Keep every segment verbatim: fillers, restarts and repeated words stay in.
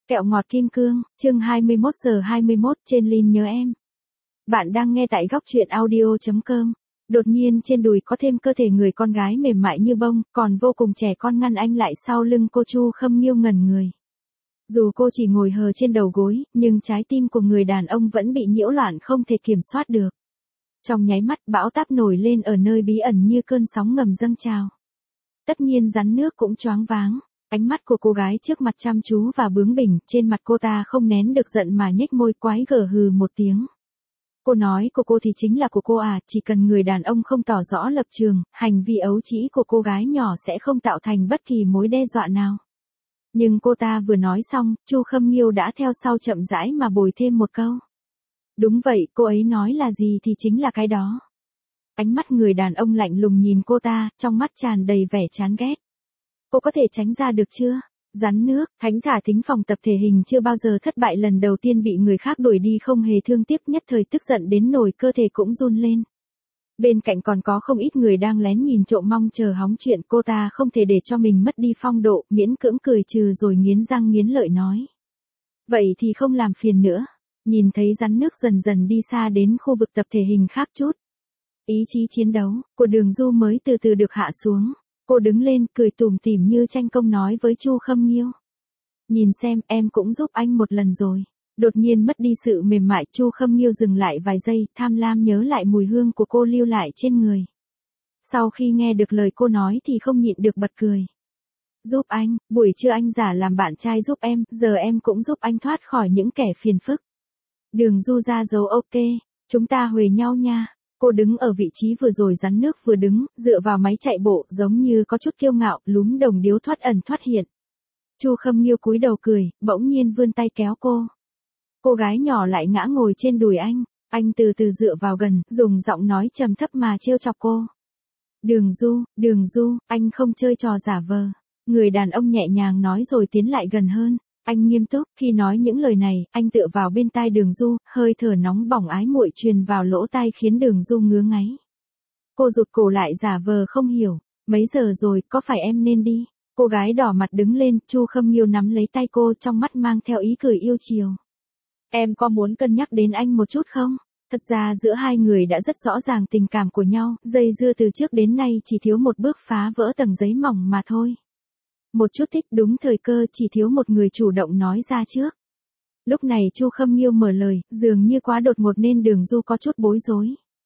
Kẹo ngọt kim cương, chương hai mươi mốt giờ hai mươi mốt trên Lin nhớ em. Bạn đang nghe tại góc truyện audio chấm com. Đột nhiên trên đùi có thêm cơ thể người con gái mềm mại như bông, còn vô cùng trẻ con ngăn anh lại sau lưng cô. Chu Khâm Nghiêu ngẩn người. Dù cô chỉ ngồi hờ trên đầu gối, nhưng trái tim của người đàn ông vẫn bị nhiễu loạn không thể kiểm soát được. Trong nháy mắt bão táp nổi lên ở nơi bí ẩn như cơn sóng ngầm dâng trào. Tất nhiên rắn nước cũng choáng váng. Ánh mắt của cô gái trước mặt chăm chú và bướng bỉnh, trên mặt cô ta không nén được giận mà nhếch môi quái gở hừ một tiếng. Cô nói của cô thì chính là của cô à, chỉ cần người đàn ông không tỏ rõ lập trường, hành vi ấu trĩ của cô gái nhỏ sẽ không tạo thành bất kỳ mối đe dọa nào. Nhưng cô ta vừa nói xong, Chu Khâm Nghiêu đã theo sau chậm rãi mà bồi thêm một câu. Đúng vậy, cô ấy nói là gì thì chính là cái đó. Ánh mắt người đàn ông lạnh lùng nhìn cô ta, trong mắt tràn đầy vẻ chán ghét. Cô có thể tránh ra được chưa? Rắn nước, Khánh Thả thính phòng tập thể hình chưa bao giờ thất bại, lần đầu tiên bị người khác đuổi đi không hề thương tiếc, nhất thời tức giận đến nổi cơ thể cũng run lên. Bên cạnh còn có không ít người đang lén nhìn trộm mong chờ hóng chuyện, cô ta không thể để cho mình mất đi phong độ, miễn cưỡng cười trừ rồi nghiến răng nghiến lợi nói. Vậy thì không làm phiền nữa. Nhìn thấy rắn nước dần dần đi xa đến khu vực tập thể hình khác chút. Ý chí chiến đấu của Đường Du mới từ từ được hạ xuống. Cô đứng lên, cười tủm tỉm như tranh công nói với Chu Khâm Nghiêu. Nhìn xem, em cũng giúp anh một lần rồi. Đột nhiên mất đi sự mềm mại, Chu Khâm Nghiêu dừng lại vài giây, tham lam nhớ lại mùi hương của cô lưu lại trên người. Sau khi nghe được lời cô nói thì không nhịn được bật cười. Giúp anh, buổi trưa anh giả làm bạn trai giúp em, giờ em cũng giúp anh thoát khỏi những kẻ phiền phức. Đường Du ra dấu ok, chúng ta huề nhau nha. Cô đứng ở vị trí vừa rồi rắn nước vừa đứng, dựa vào máy chạy bộ, giống như có chút kiêu ngạo, lúm đồng điếu thoát ẩn thoát hiện. Chu Khâm Nghiêu cúi đầu cười, bỗng nhiên vươn tay kéo cô. Cô gái nhỏ lại ngã ngồi trên đùi anh, anh từ từ dựa vào gần, dùng giọng nói trầm thấp mà trêu chọc cô. Đường Du, Đường Du, anh không chơi trò giả vờ. Người đàn ông nhẹ nhàng nói rồi tiến lại gần hơn. Anh nghiêm túc, khi nói những lời này, anh tựa vào bên tai Đường Du, hơi thở nóng bỏng ái muội truyền vào lỗ tai khiến Đường Du ngứa ngáy. Cô rụt cổ lại giả vờ không hiểu, mấy giờ rồi, có phải em nên đi? Cô gái đỏ mặt đứng lên, Chu Khâm Nghiêu nắm lấy tay cô, trong mắt mang theo ý cười yêu chiều. Em có muốn cân nhắc đến anh một chút không? Thật ra giữa hai người đã rất rõ ràng tình cảm của nhau, dây dưa từ trước đến nay chỉ thiếu một bước phá vỡ tầng giấy mỏng mà thôi. Một chút thích đúng thời cơ, chỉ thiếu một người chủ động nói ra trước. Lúc này Chu Khâm Nghiêu mở lời, dường như quá đột ngột nên Đường Du có chút bối rối.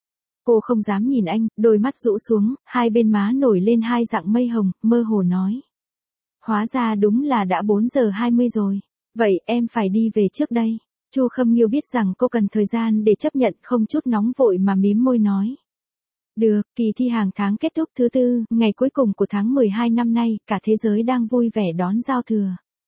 Cô không dám nhìn anh, đôi mắt rũ xuống, hai bên má nổi lên hai dạng mây hồng, mơ hồ nói. Hóa ra đúng là đã bốn giờ hai mươi rồi. Vậy em phải đi về trước đây. Chu Khâm Nghiêu biết rằng cô cần thời gian để chấp nhận, không chút nóng vội mà mím môi nói. Được, kỳ thi hàng tháng kết thúc thứ tư, ngày cuối cùng của tháng mười hai năm nay, cả thế giới đang vui vẻ đón giao thừa.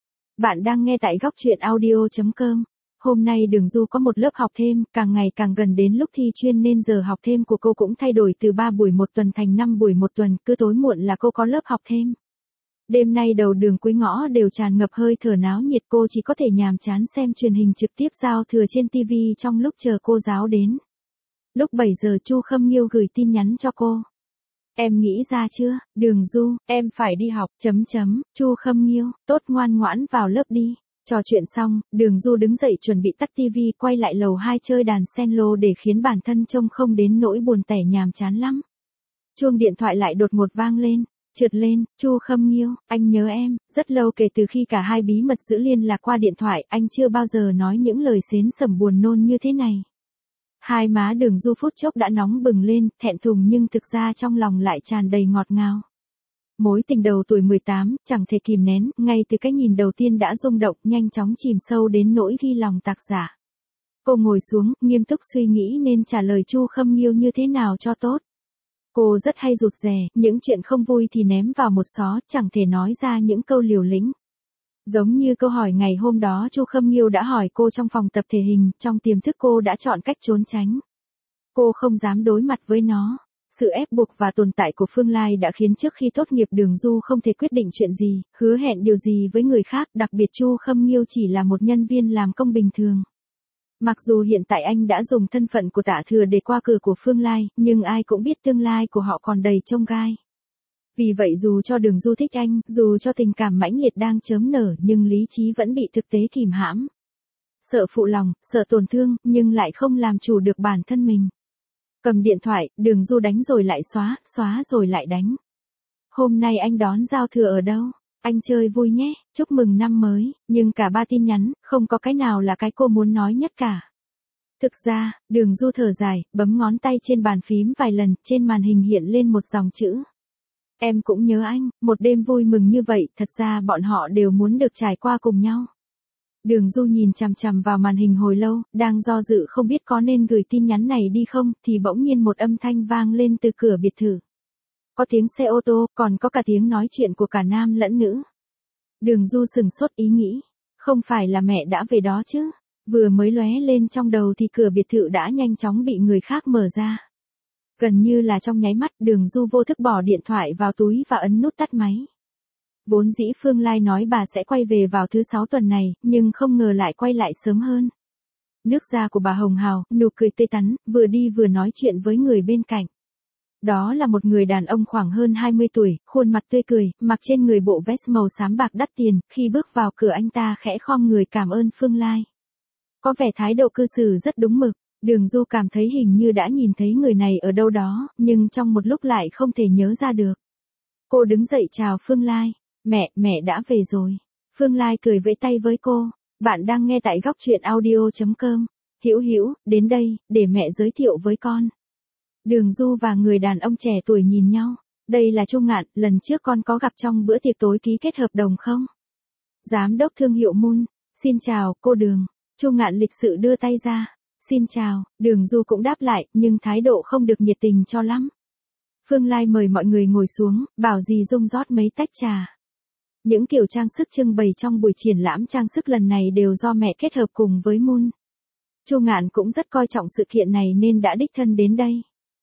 Bạn đang nghe tại góc truyện audio chấm com. Hôm nay Đường Du có một lớp học thêm, càng ngày càng gần đến lúc thi chuyên nên giờ học thêm của cô cũng thay đổi từ ba buổi một tuần thành năm buổi một tuần, cứ tối muộn là cô có lớp học thêm. Đêm nay đầu đường cuối ngõ đều tràn ngập hơi thở náo nhiệt, cô chỉ có thể nhàm chán xem truyền hình trực tiếp giao thừa trên ti vi trong lúc chờ cô giáo đến. Lúc bảy giờ Chu Khâm Nghiêu gửi tin nhắn cho cô. Em nghĩ ra chưa, Đường Du, em phải đi học, chấm chấm, Chu Khâm Nghiêu, tốt ngoan ngoãn vào lớp đi. Trò chuyện xong, Đường Du đứng dậy chuẩn bị tắt ti vi quay lại lầu hai chơi đàn cello để khiến bản thân trông không đến nỗi buồn tẻ nhàm chán lắm. Chuông điện thoại lại đột ngột vang lên, trượt lên, Chu Khâm Nghiêu, anh nhớ em, rất lâu kể từ khi cả hai bí mật giữ liên lạc qua điện thoại, anh chưa bao giờ nói những lời xến sẩm buồn nôn như thế này. Hai má Đường Du phút chốc đã nóng bừng lên, thẹn thùng nhưng thực ra trong lòng lại tràn đầy ngọt ngào. Mối tình đầu tuổi mười tám, chẳng thể kìm nén, ngay từ cái nhìn đầu tiên đã rung động, nhanh chóng chìm sâu đến nỗi ghi lòng tạc giả. Cô ngồi xuống, nghiêm túc suy nghĩ nên trả lời Chu Khâm Nghiêu như thế nào cho tốt. Cô rất hay rụt rè, những chuyện không vui thì ném vào một xó, chẳng thể nói ra những câu liều lĩnh. Giống như câu hỏi ngày hôm đó Chu Khâm Nghiêu đã hỏi cô trong phòng tập thể hình, trong tiềm thức cô đã chọn cách trốn tránh. Cô không dám đối mặt với nó. Sự ép buộc và tồn tại của Phương Lai đã khiến trước khi tốt nghiệp Đường Du không thể quyết định chuyện gì, hứa hẹn điều gì với người khác, đặc biệt Chu Khâm Nghiêu chỉ là một nhân viên làm công bình thường. Mặc dù hiện tại anh đã dùng thân phận của Tạ Thừa để qua cửa của Phương Lai, nhưng ai cũng biết tương lai của họ còn đầy chông gai. Vì vậy dù cho Đường Du thích anh, dù cho tình cảm mãnh liệt đang chớm nở nhưng lý trí vẫn bị thực tế kìm hãm. Sợ phụ lòng, sợ tổn thương, nhưng lại không làm chủ được bản thân mình. Cầm điện thoại, Đường Du đánh rồi lại xóa, xóa rồi lại đánh. Hôm nay anh đón giao thừa ở đâu? Anh chơi vui nhé, chúc mừng năm mới, nhưng cả ba tin nhắn, không có cái nào là cái cô muốn nói nhất cả. Thực ra, Đường Du thở dài, bấm ngón tay trên bàn phím vài lần, trên màn hình hiện lên một dòng chữ. Em cũng nhớ anh, một đêm vui mừng như vậy, thật ra bọn họ đều muốn được trải qua cùng nhau. Đường Du nhìn chằm chằm vào màn hình hồi lâu, đang do dự không biết có nên gửi tin nhắn này đi không, thì bỗng nhiên một âm thanh vang lên từ cửa biệt thự. Có tiếng xe ô tô, còn có cả tiếng nói chuyện của cả nam lẫn nữ. Đường Du sừng sốt ý nghĩ, không phải là mẹ đã về đó chứ? Vừa mới lóe lên trong đầu thì cửa biệt thự đã nhanh chóng bị người khác mở ra. Gần như là trong nháy mắt, Đường Du vô thức bỏ điện thoại vào túi và ấn nút tắt máy. Vốn dĩ Phương Lai nói bà sẽ quay về vào thứ sáu tuần này, nhưng không ngờ lại quay lại sớm hơn. Nước da của bà hồng hào, nụ cười tươi tắn, vừa đi vừa nói chuyện với người bên cạnh. Đó là một người đàn ông khoảng hơn hai mươi tuổi, khuôn mặt tươi cười, mặc trên người bộ vest màu xám bạc đắt tiền, khi bước vào cửa anh ta khẽ khom người cảm ơn Phương Lai. Có vẻ thái độ cư xử rất đúng mực, Đường Du cảm thấy hình như đã nhìn thấy người này ở đâu đó, nhưng trong một lúc lại không thể nhớ ra được. Cô đứng dậy chào Phương Lai, mẹ, mẹ đã về rồi. Phương Lai cười vẫy tay với cô, bạn đang nghe tại góc truyện audio chấm com. Hữu Hữu, đến đây, để mẹ giới thiệu với con. Đường Du và người đàn ông trẻ tuổi nhìn nhau, đây là Chu Ngạn, lần trước con có gặp trong bữa tiệc tối ký kết hợp đồng không? Giám đốc thương hiệu Moon, xin chào, cô Đường. Chu Ngạn lịch sự đưa tay ra, xin chào, Đường Du cũng đáp lại, nhưng thái độ không được nhiệt tình cho lắm. Phương Lai mời mọi người ngồi xuống, bảo dì Dung rót mấy tách trà. Những kiểu trang sức trưng bày trong buổi triển lãm trang sức lần này đều do mẹ kết hợp cùng với Moon. Chu Ngạn cũng rất coi trọng sự kiện này nên đã đích thân đến đây.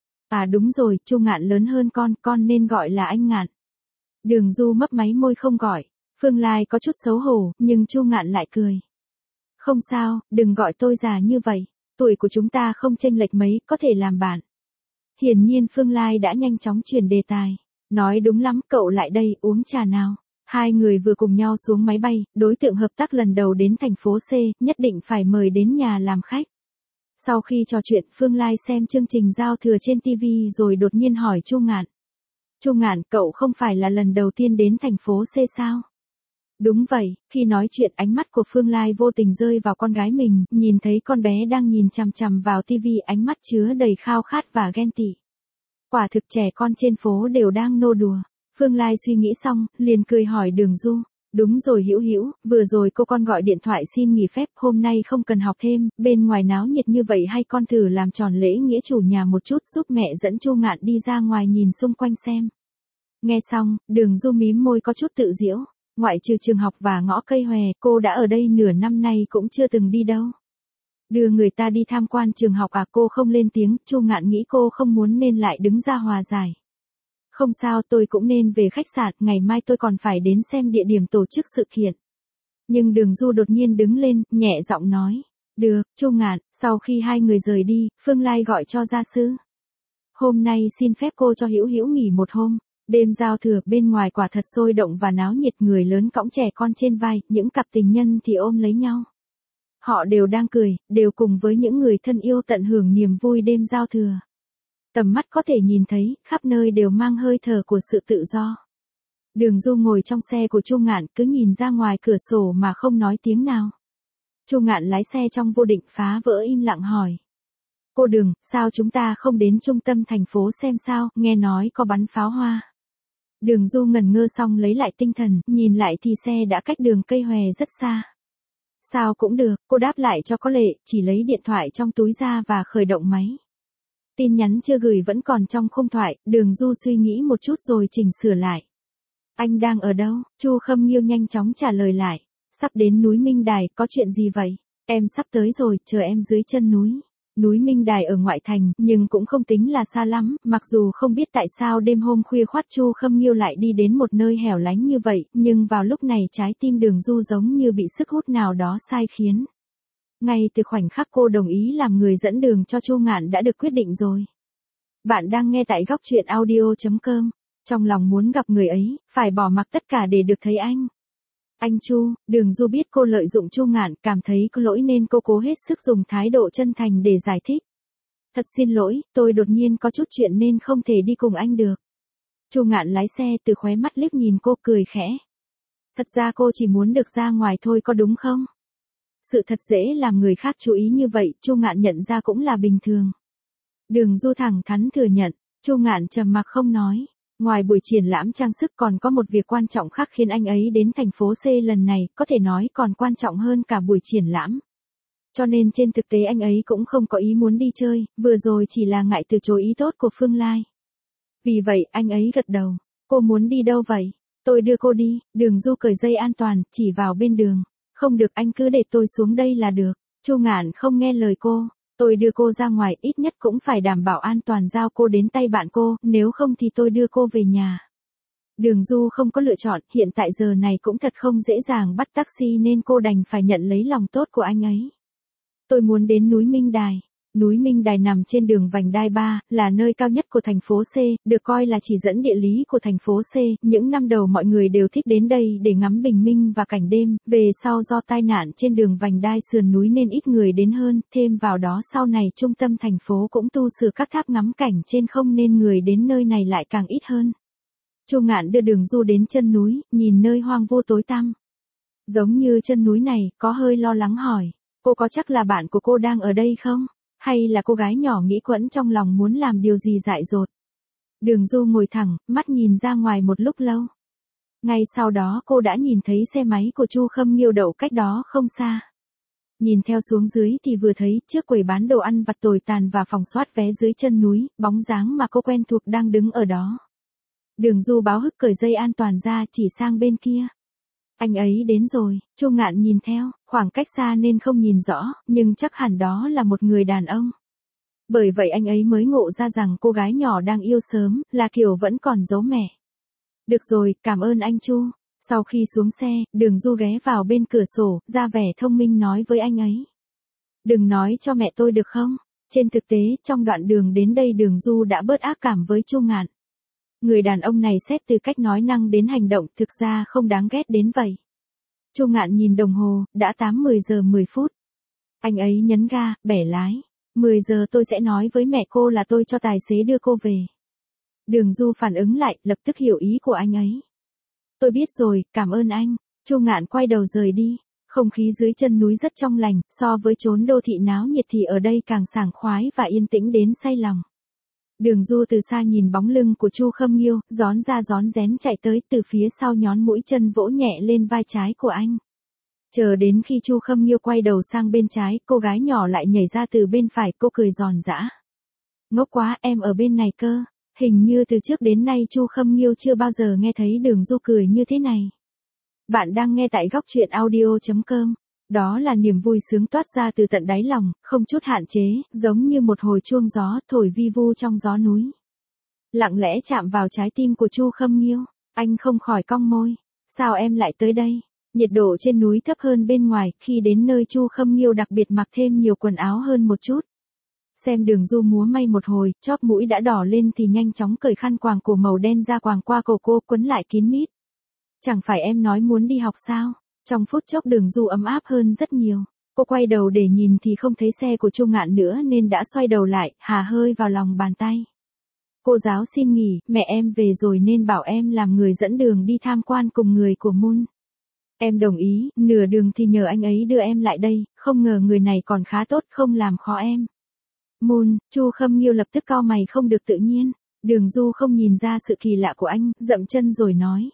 À đúng rồi, Chu Ngạn lớn hơn con, con nên gọi là anh Ngạn. Đường Du mấp máy môi không gọi. Phương Lai có chút xấu hổ, nhưng Chu Ngạn lại cười. Không sao, đừng gọi tôi già như vậy, tuổi của chúng ta không chênh lệch mấy, có thể làm bạn. Hiển nhiên Phương Lai đã nhanh chóng chuyển đề tài. Nói đúng lắm, cậu lại đây, uống trà nào. Hai người vừa cùng nhau xuống máy bay, đối tượng hợp tác lần đầu đến thành phố C, nhất định phải mời đến nhà làm khách. Sau khi trò chuyện, Phương Lai xem chương trình giao thừa trên ti vi rồi đột nhiên hỏi Chu Ngạn. Chu Ngạn, cậu không phải là lần đầu tiên đến thành phố C sao? Đúng vậy, khi nói chuyện ánh mắt của Phương Lai vô tình rơi vào con gái mình, nhìn thấy con bé đang nhìn chằm chằm vào ti vi, ánh mắt chứa đầy khao khát và ghen tị. Quả thực trẻ con trên phố đều đang nô đùa. Phương Lai suy nghĩ xong, liền cười hỏi Đường Du. Đúng rồi Hữu Hữu, vừa rồi cô con gọi điện thoại xin nghỉ phép, hôm nay không cần học thêm, bên ngoài náo nhiệt như vậy hay con thử làm tròn lễ nghĩa chủ nhà một chút, giúp mẹ dẫn Chu Ngạn đi ra ngoài nhìn xung quanh xem. Nghe xong, Đường Du mím môi có chút tự giễu, ngoại trừ trường học và ngõ cây hòe, cô đã ở đây nửa năm nay cũng chưa từng đi đâu. Đưa người ta đi tham quan trường học à? Cô không lên tiếng, Chu Ngạn nghĩ cô không muốn nên lại đứng ra hòa giải. Không sao, tôi cũng nên về khách sạn, ngày mai tôi còn phải đến xem địa điểm tổ chức sự kiện. Nhưng Đường Du đột nhiên đứng lên, nhẹ giọng nói. Được, Chu Ngạn. Sau khi hai người rời đi, Phương Lai gọi cho gia sư. Hôm nay xin phép cô cho Hữu Hữu nghỉ một hôm. Đêm giao thừa, bên ngoài quả thật sôi động và náo nhiệt, người lớn cõng trẻ con trên vai, những cặp tình nhân thì ôm lấy nhau. Họ đều đang cười, đều cùng với những người thân yêu tận hưởng niềm vui đêm giao thừa. Tầm mắt có thể nhìn thấy, khắp nơi đều mang hơi thở của sự tự do. Đường Du ngồi trong xe của Chu Ngạn, cứ nhìn ra ngoài cửa sổ mà không nói tiếng nào. Chu Ngạn lái xe trong vô định phá vỡ im lặng hỏi. Cô Đường, sao chúng ta không đến trung tâm thành phố xem sao, nghe nói có bắn pháo hoa. Đường Du ngẩn ngơ xong lấy lại tinh thần, nhìn lại thì xe đã cách đường cây hòe rất xa. Sao cũng được, cô đáp lại cho có lệ, chỉ lấy điện thoại trong túi ra và khởi động máy. Tin nhắn chưa gửi vẫn còn trong khung thoại, Đường Du suy nghĩ một chút rồi chỉnh sửa lại. Anh đang ở đâu? Chu Khâm Nghiêu nhanh chóng trả lời lại. Sắp đến núi Minh Đài, có chuyện gì vậy? Em sắp tới rồi, chờ em dưới chân núi. Núi Minh Đài ở ngoại thành, nhưng cũng không tính là xa lắm, mặc dù không biết tại sao đêm hôm khuya khoắt Chu Khâm Nghiêu lại đi đến một nơi hẻo lánh như vậy, nhưng vào lúc này trái tim Đường Du giống như bị sức hút nào đó sai khiến. Ngay từ khoảnh khắc cô đồng ý làm người dẫn đường cho Chu Ngạn đã được quyết định rồi. Bạn đang nghe tại góc truyện audio chấm com. Trong lòng muốn gặp người ấy, phải bỏ mặc tất cả để được thấy anh. Anh Chu, Đường Du biết cô lợi dụng Chu Ngạn, cảm thấy có lỗi nên cô cố hết sức dùng thái độ chân thành để giải thích. Thật xin lỗi, tôi đột nhiên có chút chuyện nên không thể đi cùng anh được. Chu Ngạn lái xe từ khóe mắt liếc nhìn cô cười khẽ. Thật ra cô chỉ muốn được ra ngoài thôi có đúng không? Sự thật dễ làm người khác chú ý như vậy, Chu Ngạn nhận ra cũng là bình thường. Đường Du thẳng thắn thừa nhận, Chu Ngạn trầm mặc không nói. Ngoài buổi triển lãm trang sức còn có một việc quan trọng khác khiến anh ấy đến thành phố C lần này, có thể nói còn quan trọng hơn cả buổi triển lãm. Cho nên trên thực tế anh ấy cũng không có ý muốn đi chơi, vừa rồi chỉ là ngại từ chối ý tốt của Phương Lai. Vì vậy anh ấy gật đầu. Cô muốn đi đâu vậy? Tôi đưa cô đi. Đường Du cởi dây an toàn, chỉ vào bên đường. Không được, anh cứ để tôi xuống đây là được. Chu Ngạn không nghe lời cô. Tôi đưa cô ra ngoài, ít nhất cũng phải đảm bảo an toàn giao cô đến tay bạn cô, nếu không thì tôi đưa cô về nhà. Đường Du không có lựa chọn, hiện tại giờ này cũng thật không dễ dàng bắt taxi nên cô đành phải nhận lấy lòng tốt của anh ấy. Tôi muốn đến núi Minh Đài. Núi Minh Đài nằm trên đường vành đai ba, là nơi cao nhất của thành phố C, được coi là chỉ dẫn địa lý của thành phố C. Những năm đầu mọi người đều thích đến đây để ngắm bình minh và cảnh đêm, về sau do tai nạn trên đường vành đai sườn núi nên ít người đến hơn, thêm vào đó sau này trung tâm thành phố cũng tu sửa các tháp ngắm cảnh trên không nên người đến nơi này lại càng ít hơn. Chu Ngạn đưa Đường Du đến chân núi, nhìn nơi hoang vu tối tăm. Giống như chân núi này, có hơi lo lắng hỏi, cô có chắc là bạn của cô đang ở đây không? Hay là cô gái nhỏ nghĩ quẩn trong lòng muốn làm điều gì dại dột? Đường Du ngồi thẳng, mắt nhìn ra ngoài một lúc lâu. Ngay sau đó cô đã nhìn thấy xe máy của Chu Khâm Nghiêu đậu cách đó không xa. Nhìn theo xuống dưới thì vừa thấy trước quầy bán đồ ăn vặt tồi tàn và phòng soát vé dưới chân núi, bóng dáng mà cô quen thuộc đang đứng ở đó. Đường Du báo hức cởi dây an toàn ra chỉ sang bên kia. Anh ấy đến rồi, Chu Ngạn nhìn theo, khoảng cách xa nên không nhìn rõ, nhưng chắc hẳn đó là một người đàn ông. Bởi vậy anh ấy mới ngộ ra rằng cô gái nhỏ đang yêu sớm, là kiểu vẫn còn giấu mẹ. Được rồi, cảm ơn anh Chu. Sau khi xuống xe, Đường Du ghé vào bên cửa sổ, ra vẻ thông minh nói với anh ấy. Đừng nói cho mẹ tôi được không? Trên thực tế, trong đoạn đường đến đây Đường Du đã bớt ác cảm với Chu Ngạn. Người đàn ông này xét từ cách nói năng đến hành động thực ra không đáng ghét đến vậy. Chu Ngạn nhìn đồng hồ, đã tám mười giờ mười phút. Anh ấy nhấn ga, bẻ lái. mười giờ tôi sẽ nói với mẹ cô là tôi cho tài xế đưa cô về. Đường Du phản ứng lại, lập tức hiểu ý của anh ấy. Tôi biết rồi, cảm ơn anh. Chu Ngạn quay đầu rời đi. Không khí dưới chân núi rất trong lành, so với chốn đô thị náo nhiệt thì ở đây càng sảng khoái và yên tĩnh đến say lòng. Đường Du từ xa nhìn bóng lưng của Chu Khâm Nghiêu, rón ra rón rén chạy tới, từ phía sau nhón mũi chân vỗ nhẹ lên vai trái của anh. Chờ đến khi Chu Khâm Nghiêu quay đầu sang bên trái, cô gái nhỏ lại nhảy ra từ bên phải, cô cười giòn giã. Ngốc quá, em ở bên này cơ. Hình như từ trước đến nay Chu Khâm Nghiêu chưa bao giờ nghe thấy Đường Du cười như thế này. Bạn đang nghe tại góc truyện audio chấm com. Đó là niềm vui sướng toát ra từ tận đáy lòng, không chút hạn chế, giống như một hồi chuông gió thổi vi vu trong gió núi. Lặng lẽ chạm vào trái tim của Chu Khâm Nghiêu, anh không khỏi cong môi. Sao em lại tới đây? Nhiệt độ trên núi thấp hơn bên ngoài, khi đến nơi Chu Khâm Nghiêu đặc biệt mặc thêm nhiều quần áo hơn một chút. Xem Đường Du múa may một hồi, chóp mũi đã đỏ lên thì nhanh chóng cởi khăn quàng cổ màu đen ra quàng qua cổ cô, quấn lại kín mít. Chẳng phải em nói muốn đi học sao? Trong phút chốc Đường Du ấm áp hơn rất nhiều. Cô quay đầu để nhìn thì không thấy xe của Chu Ngạn nữa nên đã xoay đầu lại, hà hơi vào lòng bàn tay. Cô giáo xin nghỉ, mẹ em về rồi nên bảo em làm người dẫn đường đi tham quan cùng người của Moon. Em đồng ý, nửa đường thì nhờ anh ấy đưa em lại đây, không ngờ người này còn khá tốt, không làm khó em. Moon, Chu Khâm Nghiêu lập tức cau mày không được tự nhiên. Đường Du không nhìn ra sự kỳ lạ của anh, dậm chân rồi nói.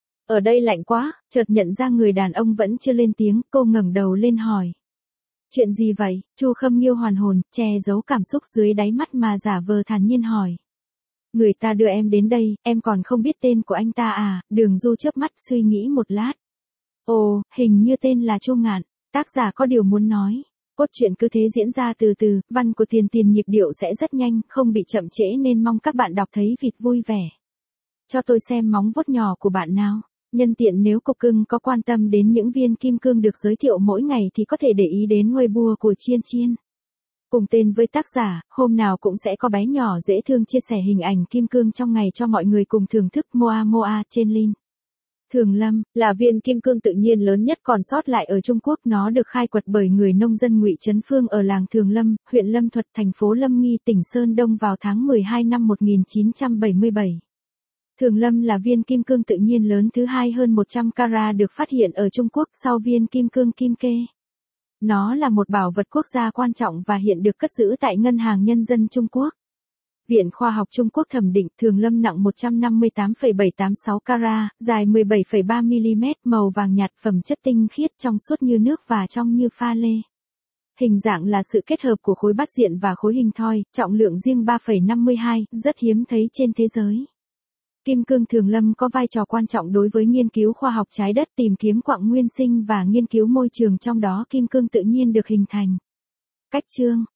Ở đây lạnh quá, chợt nhận ra người đàn ông vẫn chưa lên tiếng, cô ngẩng đầu lên hỏi. Chuyện gì vậy? Chu Khâm Nghiêu hoàn hồn, che giấu cảm xúc dưới đáy mắt mà giả vờ thản nhiên hỏi. Người ta đưa em đến đây, em còn không biết tên của anh ta à? Đường Du chớp mắt suy nghĩ một lát. Ồ, hình như tên là Chu Ngạn. Tác giả có điều muốn nói. Cốt truyện cứ thế diễn ra từ từ, văn của Tiền Tiền nhịp điệu sẽ rất nhanh, không bị chậm trễ nên mong các bạn đọc thấy vịt vui vẻ. Cho tôi xem móng vuốt nhỏ của bạn nào. Nhân tiện nếu cô cưng có quan tâm đến những viên kim cương được giới thiệu mỗi ngày thì có thể để ý đến Weibo của Chiên Chiên. Cùng tên với tác giả, hôm nào cũng sẽ có bé nhỏ dễ thương chia sẻ hình ảnh kim cương trong ngày cho mọi người cùng thưởng thức. Moa Moa trên link. Thường Lâm là viên kim cương tự nhiên lớn nhất còn sót lại ở Trung Quốc. Nó được khai quật bởi người nông dân Ngụy Trấn Phương ở làng Thường Lâm, huyện Lâm Thuật, thành phố Lâm Nghi, tỉnh Sơn Đông vào tháng mười hai năm một nghìn chín trăm bảy mươi bảy. Thường Lâm là viên kim cương tự nhiên lớn thứ hai hơn một trăm carat được phát hiện ở Trung Quốc sau viên kim cương Kim Kê. Nó là một bảo vật quốc gia quan trọng và hiện được cất giữ tại Ngân hàng Nhân dân Trung Quốc. Viện Khoa học Trung Quốc thẩm định Thường Lâm nặng một trăm năm mươi tám phẩy bảy tám sáu carat, dài mười bảy phẩy ba mi-li-mét, màu vàng nhạt, phẩm chất tinh khiết, trong suốt như nước và trong như pha lê. Hình dạng là sự kết hợp của khối bát diện và khối hình thoi, trọng lượng riêng ba phẩy năm mươi hai, rất hiếm thấy trên thế giới. Kim cương Thường Lâm có vai trò quan trọng đối với nghiên cứu khoa học trái đất, tìm kiếm quặng nguyên sinh và nghiên cứu môi trường, trong đó kim cương tự nhiên được hình thành. Cách chương